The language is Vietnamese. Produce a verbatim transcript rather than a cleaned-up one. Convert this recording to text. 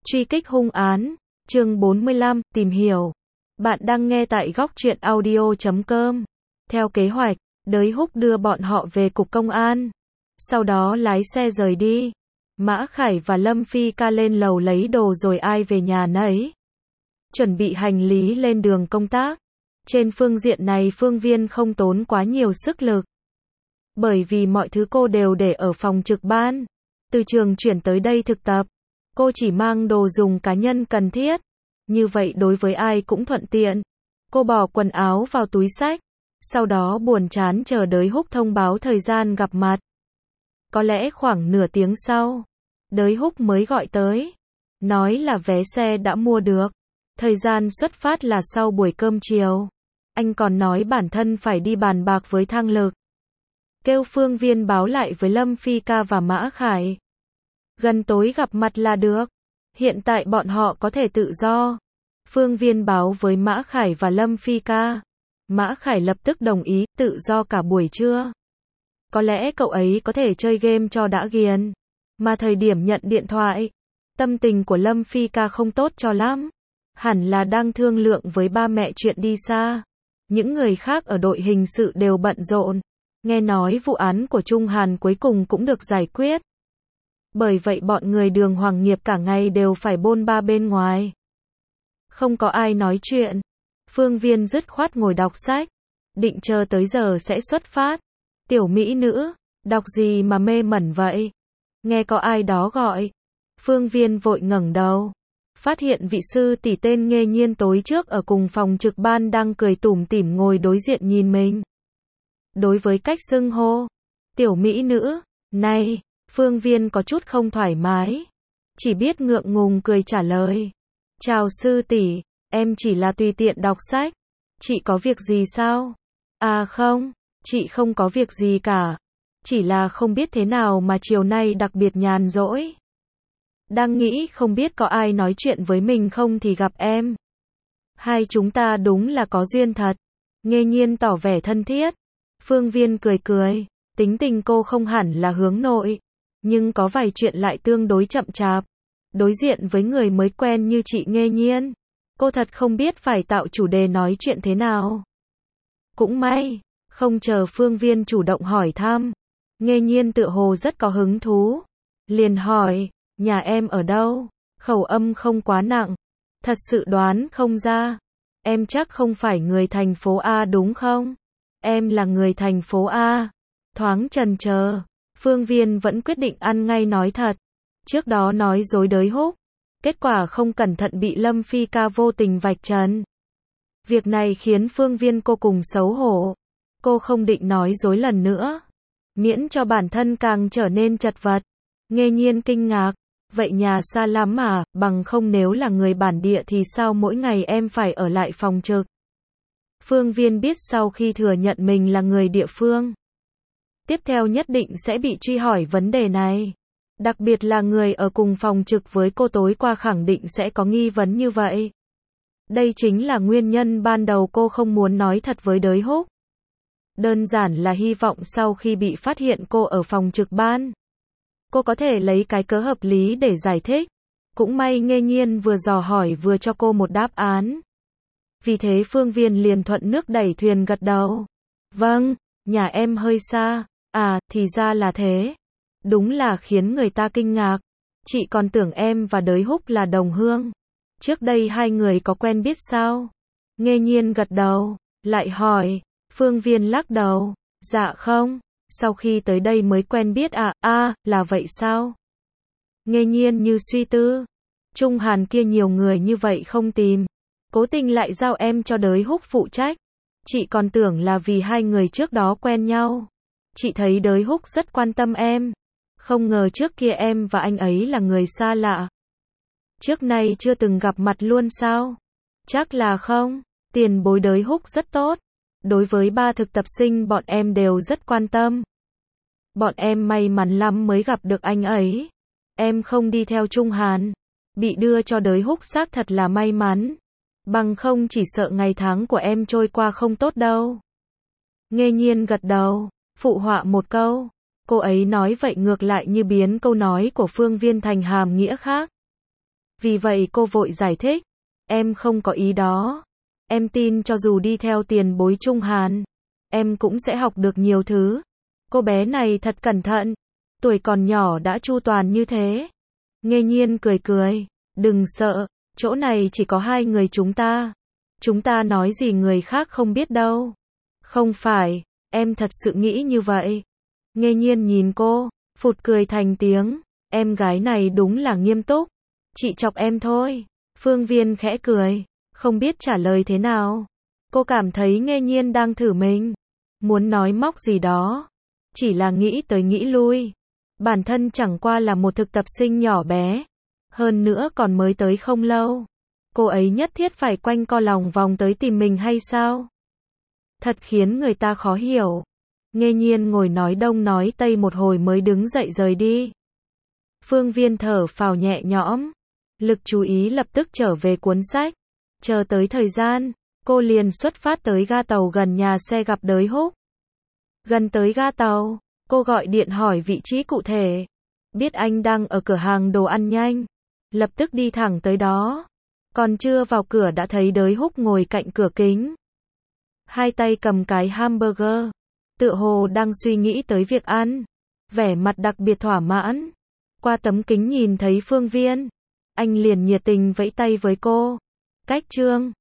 Truy kích hung án, chương bốn mươi lăm, tìm hiểu. Bạn đang nghe tại góc truyện audio chấm com. Theo kế hoạch, Đới Húc đưa bọn họ về cục công an. Sau đó lái xe rời đi. Mã Khải và Lâm Phi ca lên lầu lấy đồ rồi ai về nhà nấy. Chuẩn bị hành lý lên đường công tác. Trên phương diện này Phương Viên không tốn quá nhiều sức lực. Bởi vì mọi thứ cô đều để ở phòng trực ban. Từ trường chuyển tới đây thực tập. Cô chỉ mang đồ dùng cá nhân cần thiết. Như vậy đối với ai cũng thuận tiện. Cô bỏ quần áo vào túi xách. Sau đó buồn chán chờ Đới Húc thông báo thời gian gặp mặt. Có lẽ khoảng nửa tiếng sau, Đới Húc mới gọi tới. Nói là vé xe đã mua được. Thời gian xuất phát là sau buổi cơm chiều. Anh còn nói bản thân phải đi bàn bạc với Thang Lực. Kêu Phương Viên báo lại với Lâm Phi ca và Mã Khải. Gần tối gặp mặt là được. Hiện tại bọn họ có thể tự do. Phương Viên báo với Mã Khải và Lâm Phi ca. Mã Khải lập tức đồng ý, tự do cả buổi trưa. Có lẽ cậu ấy có thể chơi game cho đã ghiền. Mà thời điểm nhận điện thoại, tâm tình của Lâm Phi ca không tốt cho lắm. Hẳn là đang thương lượng với ba mẹ chuyện đi xa. Những người khác ở đội hình sự đều bận rộn. Nghe nói vụ án của Trung Hàn cuối cùng cũng được giải quyết. Bởi vậy bọn người Đường Hoàng Nghiệp cả ngày đều phải bôn ba bên ngoài. Không có ai nói chuyện. Phương Viên dứt khoát ngồi đọc sách. Định chờ tới giờ sẽ xuất phát. Tiểu mỹ nữ, đọc gì mà mê mẩn vậy? Nghe có ai đó gọi. Phương Viên vội ngẩng đầu. Phát hiện vị sư tỷ tên Nghê Nhiên tối trước ở cùng phòng trực ban đang cười tủm tỉm ngồi đối diện nhìn mình. Đối với cách xưng hô, tiểu mỹ nữ, này, Phương Viên có chút không thoải mái. Chỉ biết ngượng ngùng cười trả lời. Chào sư tỷ, em chỉ là tùy tiện đọc sách. Chị có việc gì sao? À không, chị không có việc gì cả. Chỉ là không biết thế nào mà chiều nay đặc biệt nhàn rỗi. Đang nghĩ không biết có ai nói chuyện với mình không thì gặp em. Hai chúng ta đúng là có duyên thật. Nghê Nhiên tỏ vẻ thân thiết. Phương Viên cười cười. Tính tình cô không hẳn là hướng nội. Nhưng có vài chuyện lại tương đối chậm chạp. Đối diện với người mới quen như chị Nghê Nhiên, cô thật không biết phải tạo chủ đề nói chuyện thế nào. Cũng may, không chờ Phương Viên chủ động hỏi thăm, Nghê Nhiên tựa hồ rất có hứng thú. Liền hỏi, nhà em ở đâu? Khẩu âm không quá nặng. Thật sự đoán không ra. Em chắc không phải người thành phố A đúng không? Em là người thành phố A. Thoáng chần chờ, Phương Viên vẫn quyết định ăn ngay nói thật. Trước đó nói dối Đới Húc. Kết quả không cẩn thận bị Lâm Phi ca vô tình vạch trần. Việc này khiến Phương Viên cô cùng xấu hổ. Cô không định nói dối lần nữa. Miễn cho bản thân càng trở nên chật vật. Nghê Nhiên kinh ngạc. Vậy nhà xa lắm à, bằng không nếu là người bản địa thì sao mỗi ngày em phải ở lại phòng trực. Phương Viên biết sau khi thừa nhận mình là người địa phương. Tiếp theo nhất định sẽ bị truy hỏi vấn đề này. Đặc biệt là người ở cùng phòng trực với cô tối qua khẳng định sẽ có nghi vấn như vậy. Đây chính là nguyên nhân ban đầu cô không muốn nói thật với Đới Húc. Đơn giản là hy vọng sau khi bị phát hiện cô ở phòng trực ban, cô có thể lấy cái cớ hợp lý để giải thích. Cũng may Nghê Nhiên vừa dò hỏi vừa cho cô một đáp án. Vì thế Phương Viên liền thuận nước đẩy thuyền gật đầu. Vâng, nhà em hơi xa. À, thì ra là thế. Đúng là khiến người ta kinh ngạc. Chị còn tưởng em và Đới Húc là đồng hương. Trước đây hai người có quen biết sao? Nghê Nhiên gật đầu, lại hỏi. Phương Viên lắc đầu. Dạ không, sau khi tới đây mới quen biết à, à, là vậy sao? Nghê Nhiên như suy tư. Trung Hàn kia nhiều người như vậy không tìm. Cố tình lại giao em cho Đới Húc phụ trách. Chị còn tưởng là vì hai người trước đó quen nhau. Chị thấy Đới Húc rất quan tâm em. Không ngờ trước kia em và anh ấy là người xa lạ. Trước nay chưa từng gặp mặt luôn sao? Chắc là không. Tiền bối Đới Húc rất tốt. Đối với ba thực tập sinh bọn em đều rất quan tâm. Bọn em may mắn lắm mới gặp được anh ấy. Em không đi theo Trung Hàn. Bị đưa cho Đới Húc xác thật là may mắn. Bằng không chỉ sợ ngày tháng của em trôi qua không tốt đâu. Nghê Nhiên gật đầu, phụ họa một câu. Cô ấy nói vậy ngược lại như biến câu nói của Phương Viên thành hàm nghĩa khác. Vì vậy cô vội giải thích. Em không có ý đó. Em tin cho dù đi theo tiền bối Trung Hàn, em cũng sẽ học được nhiều thứ. Cô bé này thật cẩn thận. Tuổi còn nhỏ đã chu toàn như thế. Nghê Nhiên cười cười. Đừng sợ, chỗ này chỉ có hai người chúng ta. Chúng ta nói gì người khác không biết đâu. Không phải, em thật sự nghĩ như vậy. Nghê Nhiên nhìn cô, phụt cười thành tiếng. Em gái này đúng là nghiêm túc. Chị chọc em thôi. Phương Viên khẽ cười, không biết trả lời thế nào. Cô cảm thấy Nghê Nhiên đang thử mình. Muốn nói móc gì đó. Chỉ là nghĩ tới nghĩ lui. Bản thân chẳng qua là một thực tập sinh nhỏ bé. Hơn nữa còn mới tới không lâu. Cô ấy nhất thiết phải quanh co lòng vòng tới tìm mình hay sao? Thật khiến người ta khó hiểu. Nghê Nhiên ngồi nói đông nói tây một hồi mới đứng dậy rời đi. Phương Viên thở phào nhẹ nhõm. Lực chú ý lập tức trở về cuốn sách. Chờ tới thời gian, cô liền xuất phát tới ga tàu gần nhà xe gặp Đới Húc. Gần tới ga tàu, cô gọi điện hỏi vị trí cụ thể. Biết anh đang ở cửa hàng đồ ăn nhanh. Lập tức đi thẳng tới đó. Còn chưa vào cửa đã thấy Đới Húc ngồi cạnh cửa kính. Hai tay cầm cái hamburger. Tựa hồ đang suy nghĩ tới việc ăn. Vẻ mặt đặc biệt thỏa mãn. Qua tấm kính nhìn thấy Phương Viên. Anh liền nhiệt tình vẫy tay với cô. Cách Trương.